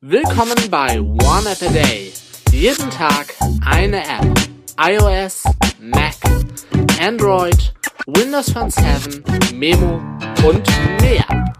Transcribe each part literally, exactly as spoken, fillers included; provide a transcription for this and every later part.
Willkommen bei One App a Day. Jeden Tag eine App. iOS, Mac, Android, Windows Phone sieben, Memo und mehr.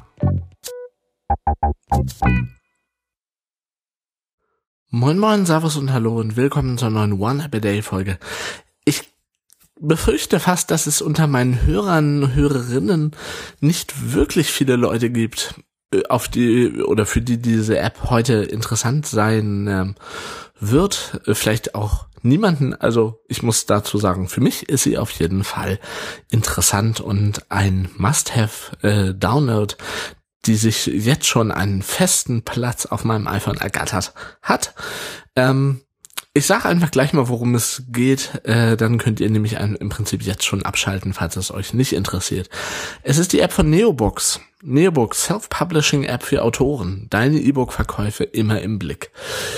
Moin moin, Servus und Hallo und willkommen zur neuen One App a Day Folge. Ich befürchte fast, dass es unter meinen Hörern und Hörerinnen nicht wirklich viele Leute gibt, auf die oder für die diese App heute interessant sein ähm, wird. Vielleicht auch niemanden. Also ich muss dazu sagen, für mich ist sie auf jeden Fall interessant und ein Must-Have-Download, die sich jetzt schon einen festen Platz auf meinem iPhone ergattert hat. Ähm, ich sage einfach gleich mal, worum es geht, äh, dann könnt ihr nämlich ein, im Prinzip jetzt schon abschalten, falls es euch nicht interessiert. Es ist die App von Neobooks. Neobooks, Self-Publishing-App für Autoren. Deine E-Book-Verkäufe immer im Blick.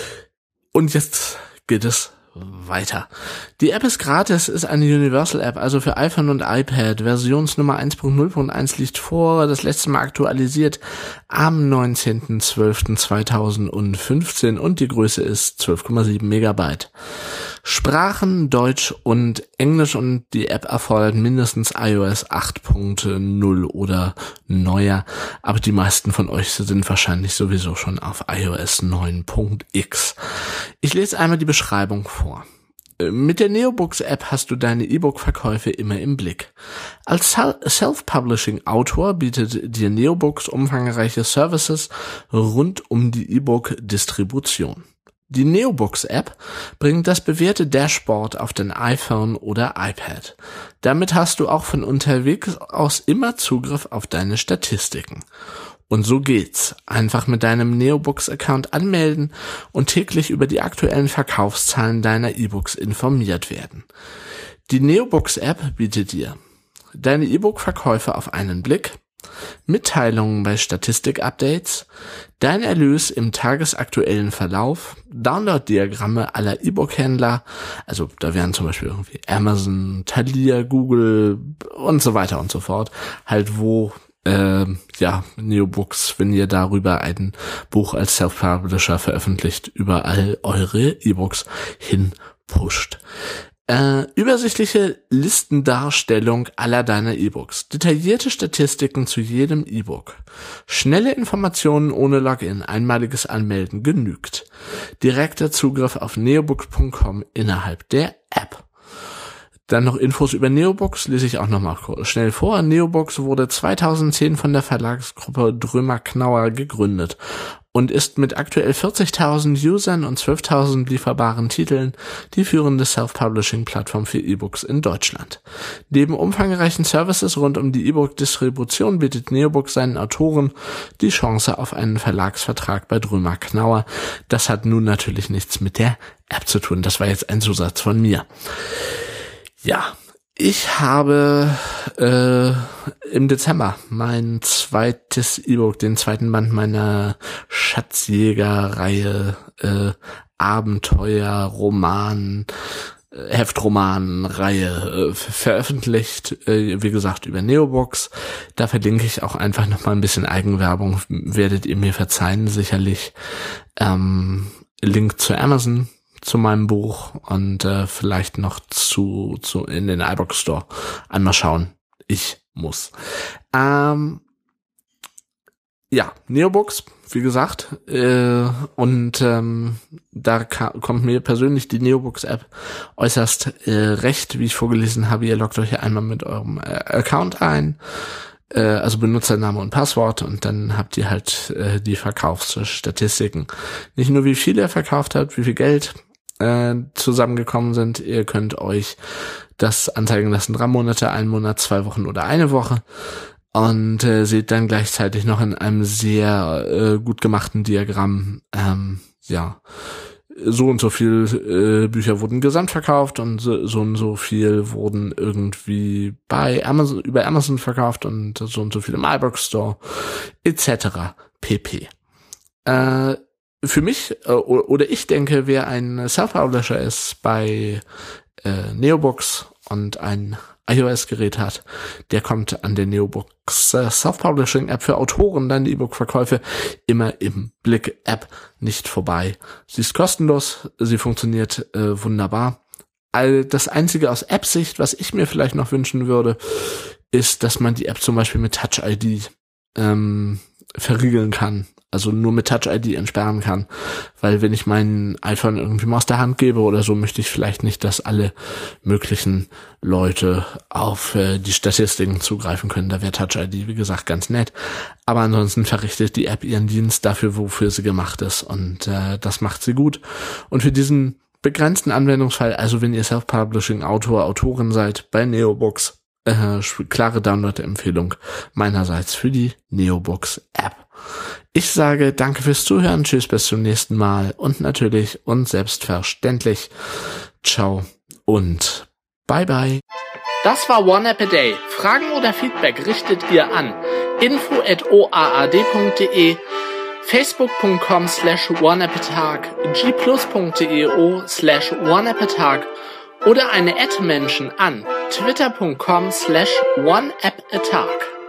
Und jetzt geht es weiter. Die App ist gratis, ist eine Universal-App, also für iPhone und iPad. Versionsnummer eins Punkt null Punkt eins liegt vor, das letzte Mal aktualisiert am neunzehnten zwölften zweitausendfünfzehn und die Größe ist zwölf Komma sieben Megabyte. Sprachen Deutsch und Englisch und die App erfordert mindestens iOS acht Punkt null oder neuer, aber die meisten von euch sind wahrscheinlich sowieso schon auf iOS neun Punkt x. Ich lese einmal die Beschreibung vor. Mit der Neobooks-App hast du deine E-Book-Verkäufe immer im Blick. Als Self-Publishing-Autor bietet dir Neobooks umfangreiche Services rund um die E-Book-Distribution. Die Neobooks-App bringt das bewährte Dashboard auf dein iPhone oder iPad. Damit hast du auch von unterwegs aus immer Zugriff auf deine Statistiken. Und so geht's. Einfach mit deinem Neobooks-Account anmelden und täglich über die aktuellen Verkaufszahlen deiner E-Books informiert werden. Die Neobooks-App bietet dir deine E-Book-Verkäufe auf einen Blick, Mitteilungen bei Statistik-Updates, dein Erlös im tagesaktuellen Verlauf, Download-Diagramme aller E-Book-Händler, also da wären zum Beispiel irgendwie Amazon, Thalia, Google und so weiter und so fort, halt wo äh, ja Neobooks, wenn ihr darüber ein Buch als Self-Publisher veröffentlicht, überall eure E-Books hinpusht. Äh, übersichtliche Listendarstellung aller deiner E-Books. Detaillierte Statistiken zu jedem E-Book. Schnelle Informationen ohne Login. Einmaliges Anmelden genügt. Direkter Zugriff auf neobooks Punkt com innerhalb der App. Dann noch Infos über Neobooks, lese ich auch nochmal schnell vor. Neobooks wurde zweitausendzehn von der Verlagsgruppe Drömer Knauer gegründet und ist mit aktuell vierzigtausend Usern und zwölftausend lieferbaren Titeln die führende Self-Publishing-Plattform für E-Books in Deutschland. Neben umfangreichen Services rund um die E-Book-Distribution bietet Neobooks seinen Autoren die Chance auf einen Verlagsvertrag bei Drömer Knauer. Das hat nun natürlich nichts mit der App zu tun. Das war jetzt ein Zusatz von mir. Ja, ich habe äh, im Dezember mein zweites E-Book, den zweiten Band meiner Schatzjäger-Reihe äh, Abenteuer, Roman, äh, Heftroman-Reihe äh, veröffentlicht, äh, wie gesagt, über Neobooks. Da verlinke ich auch einfach nochmal ein bisschen Eigenwerbung, werdet ihr mir verzeihen, sicherlich. Ähm, Link zu Amazon, zu meinem Buch und äh, vielleicht noch zu zu in den iBook Store einmal schauen. Ich muss. Ähm, ja, Neobooks, wie gesagt, äh, und ähm, da ka- kommt mir persönlich die Neobooks-App äußerst äh, recht, wie ich vorgelesen habe. Ihr loggt euch einmal mit eurem äh, Account ein, äh, also Benutzername und Passwort, und dann habt ihr halt äh, die Verkaufsstatistiken. Nicht nur, wie viel ihr verkauft habt, wie viel Geld zusammengekommen sind. Ihr könnt euch das anzeigen lassen, drei Monate, ein Monat, zwei Wochen oder eine Woche, und äh, seht dann gleichzeitig noch in einem sehr äh, gut gemachten Diagramm, ähm, ja, so und so viel äh, Bücher wurden gesamt verkauft und so, so und so viel wurden irgendwie bei Amazon, über Amazon verkauft und so und so viel im iBook Store et cetera pp. Äh, Für mich, äh, oder ich denke, wer ein Self-Publisher ist bei äh, Neobooks und ein iOS-Gerät hat, der kommt an der Neobooks äh, Self-Publishing-App für Autoren, dann die E-Book-Verkäufe immer im Blick-App nicht vorbei. Sie ist kostenlos, sie funktioniert äh, wunderbar. All das Einzige aus App-Sicht, was ich mir vielleicht noch wünschen würde, ist, dass man die App zum Beispiel mit Touch I D ähm, verriegeln kann. Also nur mit Touch I D entsperren kann. Weil wenn ich mein iPhone irgendwie mal aus der Hand gebe oder so, möchte ich vielleicht nicht, dass alle möglichen Leute auf äh, die Statistiken zugreifen können. Da wäre Touch I D, wie gesagt, ganz nett. Aber ansonsten verrichtet die App ihren Dienst dafür, wofür sie gemacht ist. Und äh, das macht sie gut. Und für diesen begrenzten Anwendungsfall, also wenn ihr Self-Publishing-Autor, Autorin seid bei Neobooks, äh, klare Download-Empfehlung meinerseits für die Neobooks-App. Ich sage danke fürs Zuhören, tschüss, bis zum nächsten Mal und natürlich und selbstverständlich ciao und bye bye. Das war One App a Day. Fragen oder Feedback richtet ihr an info at o a a d punkt d e, facebook punkt com slash oneappatag, g plus punkt d e o slash oneappatag oder eine Ad-Menschen an twitter punkt com slash oneappatag.